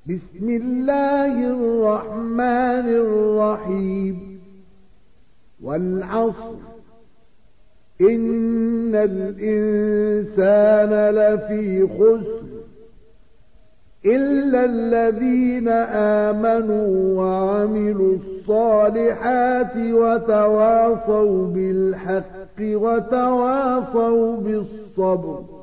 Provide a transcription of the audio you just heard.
بسم الله الرحمن الرحيم والعصر إن الإنسان لفي خسر إلا الذين آمنوا وعملوا الصالحات وتواصوا بالحق وتواصوا بالصبر